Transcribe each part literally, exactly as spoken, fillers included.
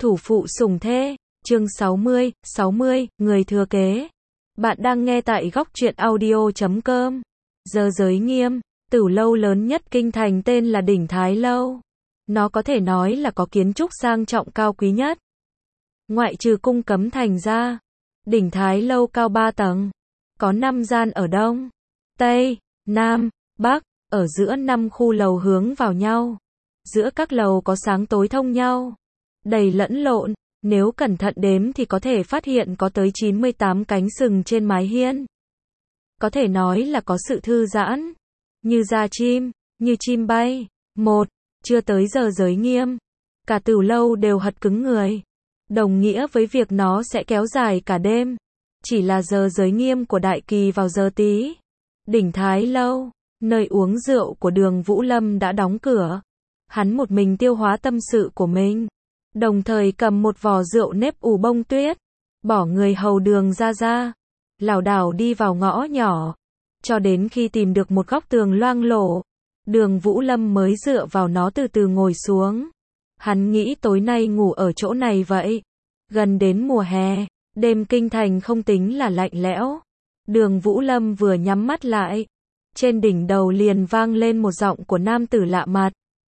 Thủ phụ sủng thê, chương sáu mươi, sáu mươi, người thừa kế. Bạn đang nghe tại góc truyện audio chấm com. Giờ giới nghiêm, tử lâu lớn nhất kinh thành tên là Đỉnh Thái Lâu. Nó có thể nói là có kiến trúc sang trọng cao quý nhất. Ngoại trừ cung Cấm Thành ra, Đỉnh Thái Lâu cao ba tầng, có năm gian ở Đông, Tây, Nam, Bắc, ở giữa năm khu lầu hướng vào nhau. Giữa các lầu có sáng tối thông nhau, đầy lẫn lộn, nếu cẩn thận đếm thì có thể phát hiện có tới chín mươi tám cánh sừng trên mái hiên. Có thể nói là có sự thư giãn, như da chim, như chim bay. Một, chưa tới giờ giới nghiêm, cả tử lâu đều hật cứng người, đồng nghĩa với việc nó sẽ kéo dài cả đêm. Chỉ là giờ giới nghiêm của đại kỳ vào giờ tí. Đỉnh Thái Lâu, nơi uống rượu của Đường Vũ Lâm đã đóng cửa. Hắn một mình tiêu hóa tâm sự của mình, đồng thời cầm một vò rượu nếp ủ bông tuyết, bỏ người hầu Đường ra ra, lảo đảo đi vào ngõ nhỏ, cho đến khi tìm được một góc tường loang lổ, Đường Vũ Lâm mới dựa vào nó từ từ ngồi xuống. Hắn nghĩ tối nay ngủ ở chỗ này vậy. Gần đến mùa hè, đêm kinh thành không tính là lạnh lẽo. Đường Vũ Lâm vừa nhắm mắt lại, trên đỉnh đầu liền vang lên một giọng của nam tử lạ mặt.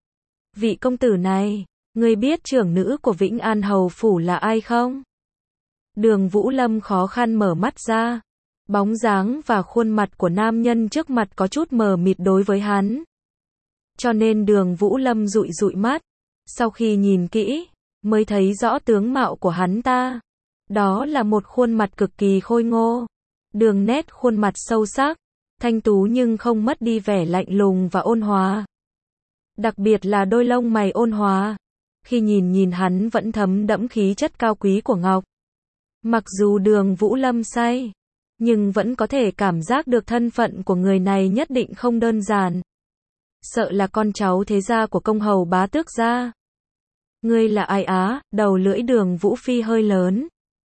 Vị công tử này, ngươi biết trưởng nữ của Vĩnh An Hầu Phủ là ai không? Đường Vũ Lâm khó khăn mở mắt ra. Bóng dáng và khuôn mặt của nam nhân trước mặt có chút mờ mịt đối với hắn. Cho nên Đường Vũ Lâm dụi dụi mắt. Sau khi nhìn kỹ, mới thấy rõ tướng mạo của hắn ta. Đó là một khuôn mặt cực kỳ khôi ngô. Đường nét khuôn mặt sâu sắc, thanh tú nhưng không mất đi vẻ lạnh lùng và ôn hòa. Đặc biệt là đôi lông mày ôn hòa. Khi nhìn nhìn hắn vẫn thấm đẫm khí chất cao quý của ngọc. Mặc dù Đường Vũ Lâm say, nhưng vẫn có thể cảm giác được thân phận của người này nhất định không đơn giản. Sợ là con cháu thế gia của công hầu bá tước gia. Ngươi là ai á? Đầu lưỡi Đường Vũ Phi hơi lớn,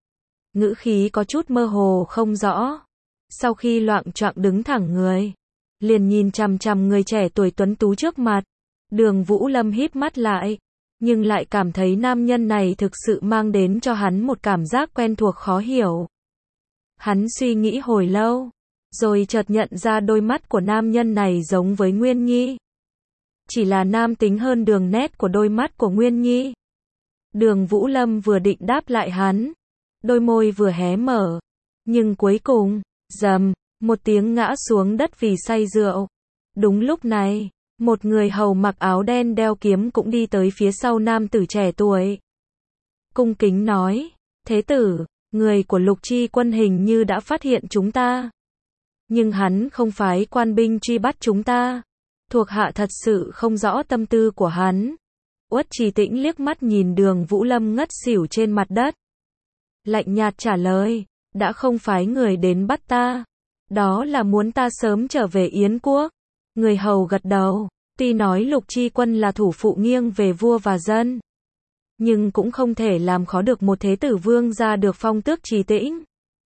ngữ khí có chút mơ hồ không rõ. Sau khi loạng choạng đứng thẳng người, liền nhìn chằm chằm người trẻ tuổi tuấn tú trước mặt. Đường Vũ Lâm híp mắt lại, nhưng lại cảm thấy nam nhân này thực sự mang đến cho hắn một cảm giác quen thuộc khó hiểu. Hắn suy nghĩ hồi lâu, rồi chợt nhận ra đôi mắt của nam nhân này giống với Nguyên Nhi. Chỉ là nam tính hơn đường nét của đôi mắt của Nguyên Nhi. Đường Vũ Lâm vừa định đáp lại hắn, đôi môi vừa hé mở, nhưng cuối cùng, rầm, một tiếng ngã xuống đất vì say rượu. Đúng lúc này, một người hầu mặc áo đen đeo kiếm cũng đi tới phía sau nam tử trẻ tuổi. Cung kính nói, thế tử, người của Lục Chi Quân hình như đã phát hiện chúng ta. Nhưng hắn không phái quan binh truy bắt chúng ta. Thuộc hạ thật sự không rõ tâm tư của hắn. Uất Trì Tĩnh liếc mắt nhìn Đường Vũ Lâm ngất xỉu trên mặt đất. Lạnh nhạt trả lời, đã không phái người đến bắt ta. Đó là muốn ta sớm trở về Yến Quốc. Người hầu gật đầu, tuy nói Lục Chi Quân là thủ phụ nghiêng về vua và dân, nhưng cũng không thể làm khó được một thế tử vương gia được phong tước Trì Tĩnh.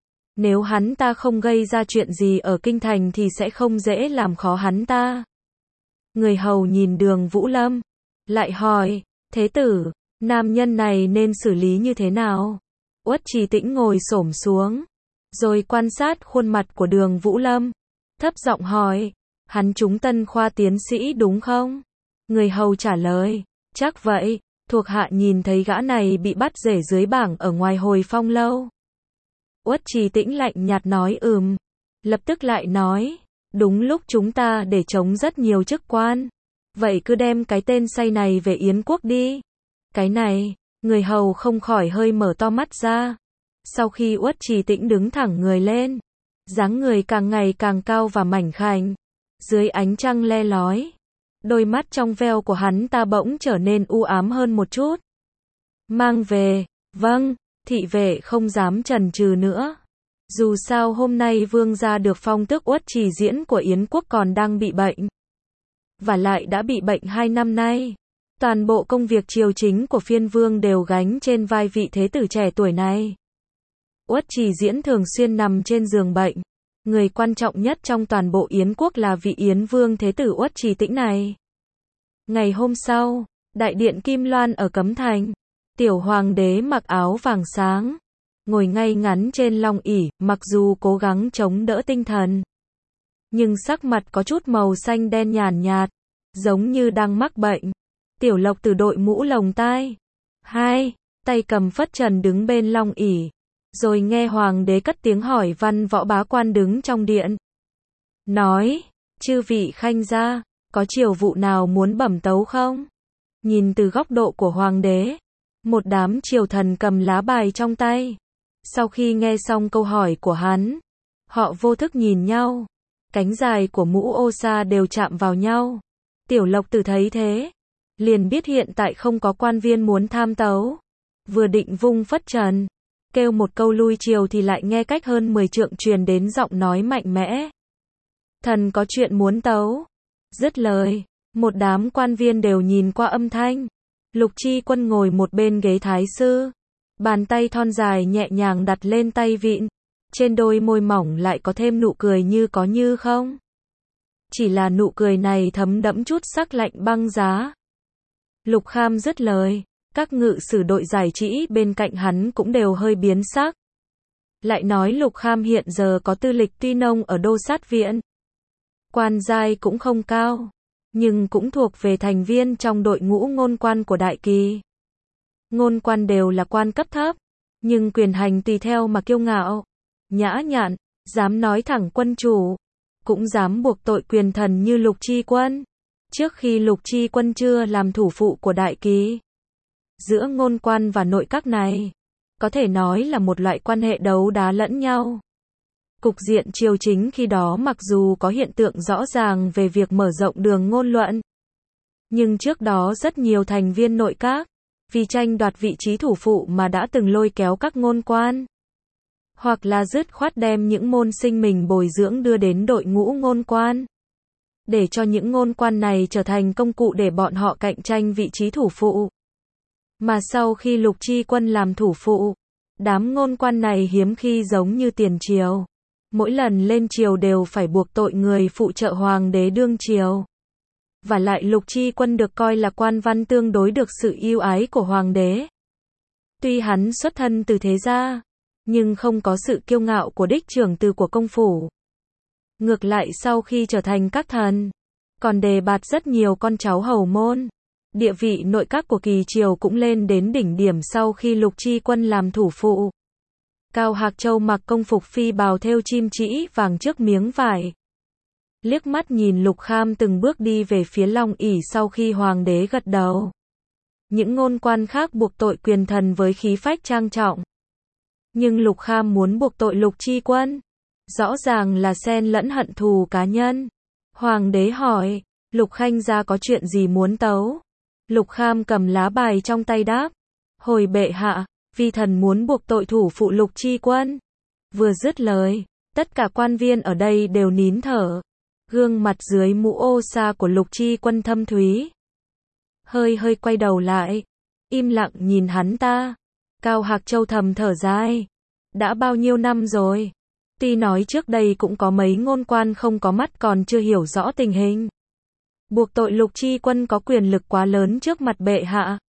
Nếu hắn ta không gây ra chuyện gì ở kinh thành thì sẽ không dễ làm khó hắn ta. Người hầu nhìn Đường Vũ Lâm, lại hỏi, thế tử, nam nhân này nên xử lý như thế nào? Uất Trì Tĩnh ngồi xổm xuống, rồi quan sát khuôn mặt của Đường Vũ Lâm, thấp giọng hỏi, hắn trúng Tân khoa tiến sĩ đúng không? Người hầu trả lời, chắc vậy, thuộc hạ nhìn thấy gã này bị bắt rể dưới bảng ở ngoài Hồi Phong lâu. Uất Trì Tĩnh lạnh nhạt nói ừm, lập tức lại nói, đúng lúc chúng ta để trống rất nhiều chức quan, vậy cứ đem cái tên say này về Yến Quốc đi. Cái này, người hầu không khỏi hơi mở to mắt ra. Sau khi Uất Trì Tĩnh đứng thẳng người lên, dáng người càng ngày càng cao và mảnh khảnh, dưới ánh trăng le lói, đôi mắt trong veo của hắn ta bỗng trở nên u ám hơn một chút. Mang về, vâng, thị vệ không dám chần chừ nữa. Dù sao hôm nay vương gia được phong tước Uất Trì Diễn của Yến Quốc còn đang bị bệnh. Và lại đã bị bệnh hai năm nay. Toàn bộ công việc triều chính của phiên vương đều gánh trên vai vị thế tử trẻ tuổi này. Uất Trì Diễn thường xuyên nằm trên giường bệnh. Người quan trọng nhất trong toàn bộ Yến Quốc là vị Yến vương thế tử Uất Trì Tĩnh này. Ngày hôm sau, đại điện Kim Loan ở Cấm Thành. Tiểu hoàng đế mặc áo vàng sáng, ngồi ngay ngắn trên long ỷ, mặc dù cố gắng chống đỡ tinh thần, nhưng sắc mặt có chút màu xanh đen nhàn nhạt, giống như đang mắc bệnh. Tiểu Lộc Tử đội mũ lồng tai, hai tay cầm phất trần đứng bên long ỷ, rồi nghe hoàng đế cất tiếng hỏi văn võ bá quan đứng trong điện. Nói, chư vị khanh gia, có triều vụ nào muốn bẩm tấu không? Nhìn từ góc độ của hoàng đế, một đám triều thần cầm lá bài trong tay. Sau khi nghe xong câu hỏi của hắn, họ vô thức nhìn nhau. Cánh dài của mũ ô sa đều chạm vào nhau. Tiểu Lộc Tử thấy thế, liền biết hiện tại không có quan viên muốn tham tấu. Vừa định vung phất trần, kêu một câu lui triều thì lại nghe cách hơn mười trượng truyền đến giọng nói mạnh mẽ. Thần có chuyện muốn tấu. Dứt lời, một đám quan viên đều nhìn qua âm thanh. Lục Chi Quân ngồi một bên ghế thái sư, bàn tay thon dài nhẹ nhàng đặt lên tay vịn, trên đôi môi mỏng lại có thêm nụ cười như có như không. Chỉ là nụ cười này thấm đẫm chút sắc lạnh băng giá. Lục Kham dứt lời, các ngự sử đội giải trí bên cạnh hắn cũng đều hơi biến sắc. Lại nói Lục Kham hiện giờ có tư lịch tuy nông ở Đô Sát Viện, quan giai cũng không cao, nhưng cũng thuộc về thành viên trong đội ngũ ngôn quan của Đại Kỳ. Ngôn quan đều là quan cấp thấp, nhưng quyền hành tùy theo mà kiêu ngạo, nhã nhặn, dám nói thẳng quân chủ, cũng dám buộc tội quyền thần như Lục Chi Quân. Trước khi Lục Chi Quân chưa làm thủ phụ của Đại Kỳ, giữa ngôn quan và nội các này, có thể nói là một loại quan hệ đấu đá lẫn nhau. Cục diện triều chính khi đó mặc dù có hiện tượng rõ ràng về việc mở rộng đường ngôn luận, nhưng trước đó rất nhiều thành viên nội các, vì tranh đoạt vị trí thủ phụ mà đã từng lôi kéo các ngôn quan, hoặc là dứt khoát đem những môn sinh mình bồi dưỡng đưa đến đội ngũ ngôn quan, để cho những ngôn quan này trở thành công cụ để bọn họ cạnh tranh vị trí thủ phụ. Mà sau khi Lục Chi Quân làm thủ phụ, đám ngôn quan này hiếm khi giống như tiền triều, mỗi lần lên triều đều phải buộc tội người phụ trợ hoàng đế đương triều. Và lại Lục Chi Quân được coi là quan văn tương đối được sự yêu ái của hoàng đế. Tuy hắn xuất thân từ thế gia, nhưng không có sự kiêu ngạo của đích trưởng từ của công phủ. Ngược lại sau khi trở thành các thần, còn đề bạt rất nhiều con cháu hầu môn. Địa vị nội các của Kỳ triều cũng lên đến đỉnh điểm sau khi Lục Chi Quân làm thủ phụ. Cao Hạc Châu mặc công phục phi bào thêu chim trĩ vàng trước miếng vải. Liếc mắt nhìn Lục Kham từng bước đi về phía long ỷ sau khi hoàng đế gật đầu. Những ngôn quan khác buộc tội quyền thần với khí phách trang trọng. Nhưng Lục Kham muốn buộc tội Lục Chi Quân, rõ ràng là xen lẫn hận thù cá nhân. Hoàng đế hỏi, Lục khanh gia có chuyện gì muốn tấu? Lục Kham cầm lá bài trong tay đáp, hồi bệ hạ, vi thần muốn buộc tội thủ phụ Lục Chi Quân. Vừa dứt lời, tất cả quan viên ở đây đều nín thở. Gương mặt dưới mũ ô sa của Lục Chi Quân thâm thúy. Hơi hơi quay đầu lại, im lặng nhìn hắn ta. Cao Hạc Châu thầm thở dài. Đã bao nhiêu năm rồi? Tuy nói trước đây cũng có mấy ngôn quan không có mắt còn chưa hiểu rõ tình hình. Buộc tội Lục Chi Quân có quyền lực quá lớn trước mặt bệ hạ.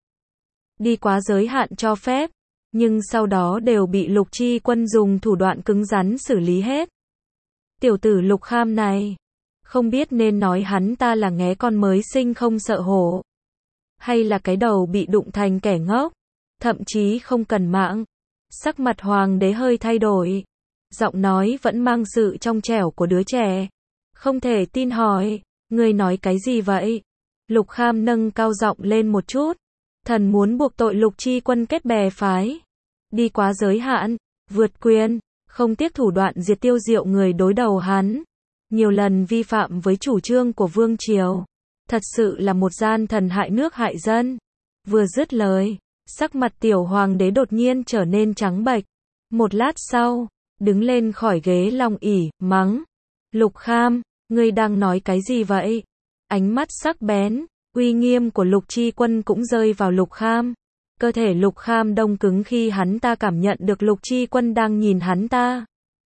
Đi quá giới hạn cho phép. Nhưng sau đó đều bị Lục Chi Quân dùng thủ đoạn cứng rắn xử lý hết. Tiểu tử Lục Kham này, không biết nên nói hắn ta là nghé con mới sinh không sợ hổ, hay là cái đầu bị đụng thành kẻ ngốc, thậm chí không cần mạng. Sắc mặt hoàng đế hơi thay đổi, giọng nói vẫn mang sự trong trẻo của đứa trẻ. Không thể tin hỏi, ngươi nói cái gì vậy? Lục Kham nâng cao giọng lên một chút. Thần muốn buộc tội Lục Chi Quân kết bè phái, đi quá giới hạn, vượt quyền, không tiếc thủ đoạn diệt tiêu diệu người đối đầu hắn, nhiều lần vi phạm với chủ trương của vương triều, thật sự là một gian thần hại nước hại dân. Vừa dứt lời, sắc mặt tiểu hoàng đế đột nhiên trở nên trắng bệch. Một lát sau, đứng lên khỏi ghế long ỷ, mắng, Lục Kham, ngươi đang nói cái gì vậy? Ánh mắt sắc bén, uy nghiêm của Lục Chi Quân cũng rơi vào Lục Kham. Cơ thể Lục Kham đông cứng khi hắn ta cảm nhận được Lục Chi Quân đang nhìn hắn ta.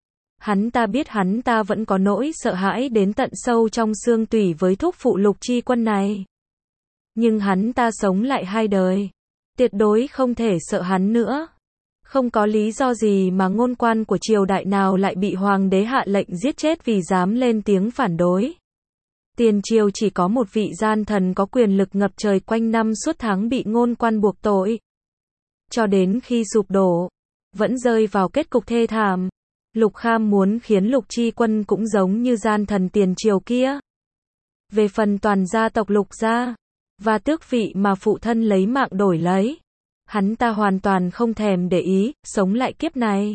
Hắn ta biết hắn ta vẫn có nỗi sợ hãi đến tận sâu trong xương tủy với thúc phụ Lục Chi Quân này. Nhưng hắn ta sống lại hai đời, Tuyệt đối không thể sợ hắn nữa. Không có lý do gì mà ngôn quan của triều đại nào lại bị hoàng đế hạ lệnh giết chết vì dám lên tiếng phản đối. Tiền triều chỉ có một vị gian thần có quyền lực ngập trời quanh năm suốt tháng bị ngôn quan buộc tội. Cho đến khi sụp đổ, vẫn rơi vào kết cục thê thảm. Lục Kham muốn khiến Lục Chi Quân cũng giống như gian thần tiền triều kia. Về phần toàn gia tộc Lục gia, và tước vị mà phụ thân lấy mạng đổi lấy, hắn ta hoàn toàn không thèm để ý, sống lại kiếp này.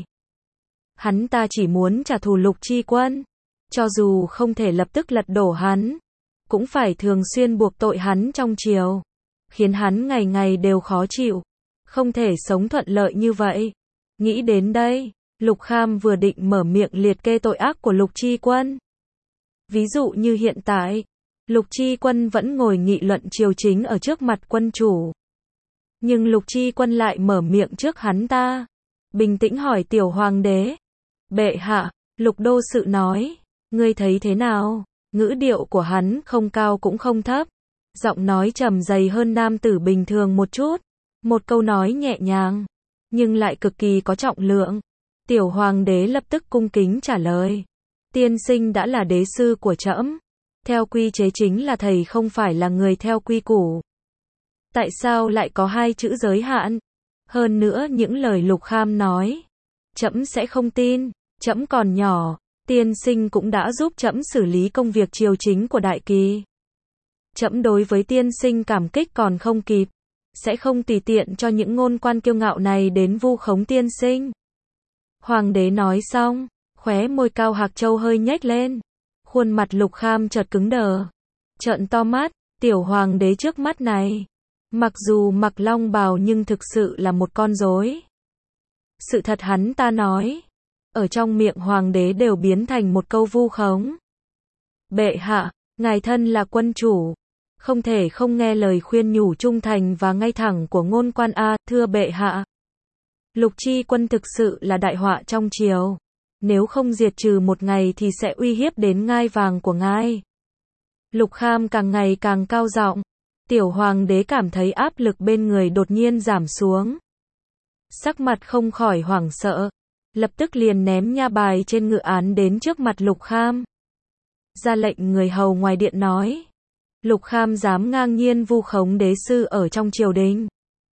Hắn ta chỉ muốn trả thù Lục Chi Quân. Cho dù không thể lập tức lật đổ hắn, cũng phải thường xuyên buộc tội hắn trong triều, khiến hắn ngày ngày đều khó chịu, không thể sống thuận lợi như vậy. Nghĩ đến đây, Lục Kham vừa định mở miệng liệt kê tội ác của Lục Chi Quân. Ví dụ như hiện tại, Lục Chi Quân vẫn ngồi nghị luận triều chính ở trước mặt quân chủ. Nhưng Lục Chi Quân lại mở miệng trước hắn ta, bình tĩnh hỏi tiểu hoàng đế. Bệ hạ, Lục đô sự nói, ngươi thấy thế nào? Ngữ điệu của hắn không cao cũng không thấp, giọng nói trầm dày hơn nam tử bình thường một chút. Một câu nói nhẹ nhàng, nhưng lại cực kỳ có trọng lượng. Tiểu hoàng đế lập tức cung kính trả lời. Tiên sinh đã là đế sư của trẫm. Theo quy chế chính là thầy không phải là người theo quy củ. Tại sao lại có hai chữ giới hạn? Hơn nữa những lời Lục Kham nói, trẫm sẽ không tin. Trẫm còn nhỏ, tiên sinh cũng đã giúp trẫm xử lý công việc triều chính của đại kỳ. Trẫm đối với tiên sinh cảm kích còn không kịp, sẽ không tùy tiện cho những ngôn quan kiêu ngạo này đến vu khống tiên sinh. Hoàng đế nói xong, khóe môi cao Hạc Châu hơi nhếch lên. Khuôn mặt Lục Kham chợt cứng đờ. Trợn to mắt, tiểu hoàng đế trước mắt này, mặc dù mặc long bào nhưng thực sự là một con rối. Sự thật hắn ta nói, ở trong miệng hoàng đế đều biến thành một câu vu khống. Bệ hạ, ngài thân là quân chủ, không thể không nghe lời khuyên nhủ trung thành và ngay thẳng của ngôn quan a, thưa bệ hạ. Lục Chi Quân thực sự là đại họa trong triều. Nếu không diệt trừ một ngày thì sẽ uy hiếp đến ngai vàng của ngài. Lục Kham càng ngày càng cao giọng. Tiểu hoàng đế cảm thấy áp lực bên người đột nhiên giảm xuống. Sắc mặt không khỏi hoảng sợ. Lập tức liền ném nha bài trên ngự án đến trước mặt Lục Kham. Ra lệnh người hầu ngoài điện nói. Lục Kham dám ngang nhiên vu khống đế sư ở trong triều đình.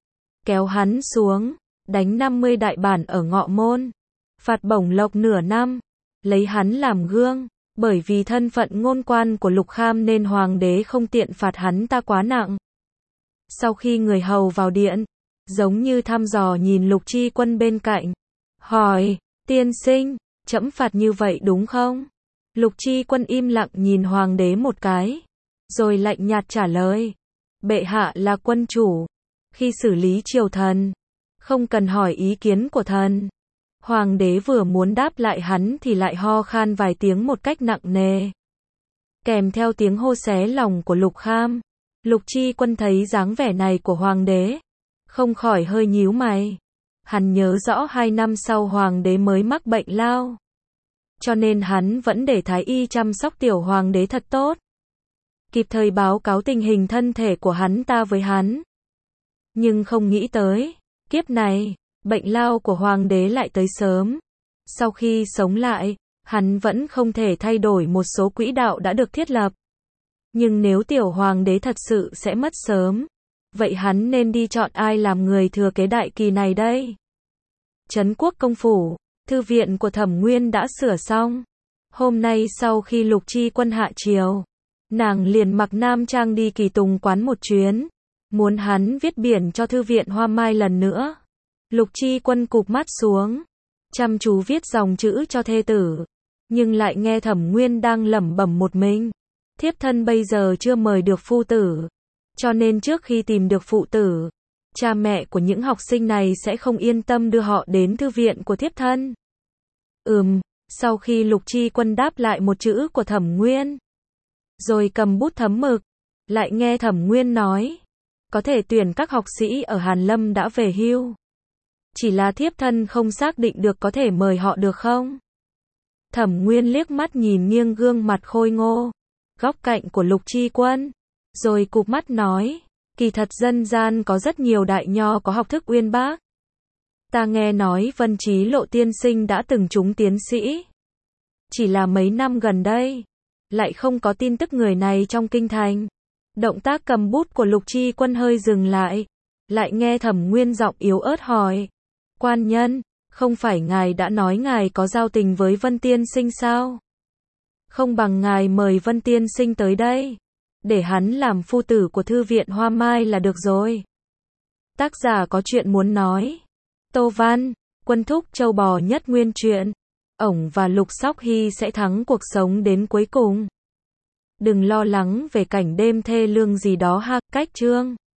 Kéo hắn xuống, đánh năm mươi đại bản ở Ngọ Môn. Phạt bổng lộc nửa năm, lấy hắn làm gương, bởi vì thân phận ngôn quan của Lục Kham nên hoàng đế không tiện phạt hắn ta quá nặng. Sau khi người hầu vào điện, giống như thăm dò nhìn Lục Chi Quân bên cạnh, hỏi, tiên sinh, trẫm phạt như vậy đúng không? Lục Chi Quân im lặng nhìn hoàng đế một cái, rồi lạnh nhạt trả lời, bệ hạ là quân chủ, khi xử lý triều thần, không cần hỏi ý kiến của thần. Hoàng đế vừa muốn đáp lại hắn thì lại ho khan vài tiếng một cách nặng nề. Kèm theo tiếng hô xé lòng của Lục Kham. Lục Chi Quân thấy dáng vẻ này của hoàng đế, không khỏi hơi nhíu mày. Hắn nhớ rõ hai năm sau hoàng đế mới mắc bệnh lao. Cho nên hắn vẫn để thái y chăm sóc tiểu hoàng đế thật tốt. Kịp thời báo cáo tình hình thân thể của hắn ta với hắn. Nhưng không nghĩ tới, kiếp này, bệnh lao của hoàng đế lại tới sớm. Sau khi sống lại, hắn vẫn không thể thay đổi một số quỹ đạo đã được thiết lập. Nhưng nếu tiểu hoàng đế thật sự sẽ mất sớm, vậy hắn nên đi chọn ai làm người thừa kế đại kỳ này đây? Trấn Quốc công phủ, thư viện của Thẩm Nguyên đã sửa xong. Hôm nay sau khi Lục Chi Quân hạ triều, nàng liền mặc nam trang đi Kỳ Tùng quán một chuyến, muốn hắn viết biển cho thư viện Hoa Mai lần nữa. Lục Chi Quân cụp mắt xuống, chăm chú viết dòng chữ cho thê tử, nhưng lại nghe Thẩm Nguyên đang lẩm bẩm một mình. Thiếp thân bây giờ chưa mời được phu tử, cho nên trước khi tìm được phụ tử, cha mẹ của những học sinh này sẽ không yên tâm đưa họ đến thư viện của thiếp thân. Ừm, sau khi Lục Chi Quân đáp lại một chữ của Thẩm Nguyên, rồi cầm bút thấm mực, lại nghe Thẩm Nguyên nói, có thể tuyển các học sĩ ở Hàn Lâm đã về hưu. Chỉ là thiếp thân không xác định được có thể mời họ được không? Thẩm Nguyên liếc mắt nhìn nghiêng gương mặt khôi ngô, góc cạnh của Lục Chi Quân, rồi cụp mắt nói, Kỳ thật dân gian có rất nhiều đại nho có học thức uyên bác. Ta nghe nói Vân Trí Lộ tiên sinh đã từng trúng tiến sĩ. Chỉ là mấy năm gần đây, lại không có tin tức người này trong kinh thành. Động tác cầm bút của Lục Chi Quân hơi dừng lại, lại nghe Thẩm Nguyên giọng yếu ớt hỏi. Quan nhân, không phải ngài đã nói ngài có giao tình với Vân tiên sinh sao? Không bằng ngài mời Vân tiên sinh tới đây, để hắn làm phu tử của thư viện Hoa Mai là được rồi. Tác giả có chuyện muốn nói. Tô Văn, Quân thúc châu bò nhất nguyên truyện. Ổng và Lục Sóc Hy sẽ thắng cuộc sống đến cuối cùng. Đừng lo lắng về cảnh đêm thê lương gì đó ha. Cách chương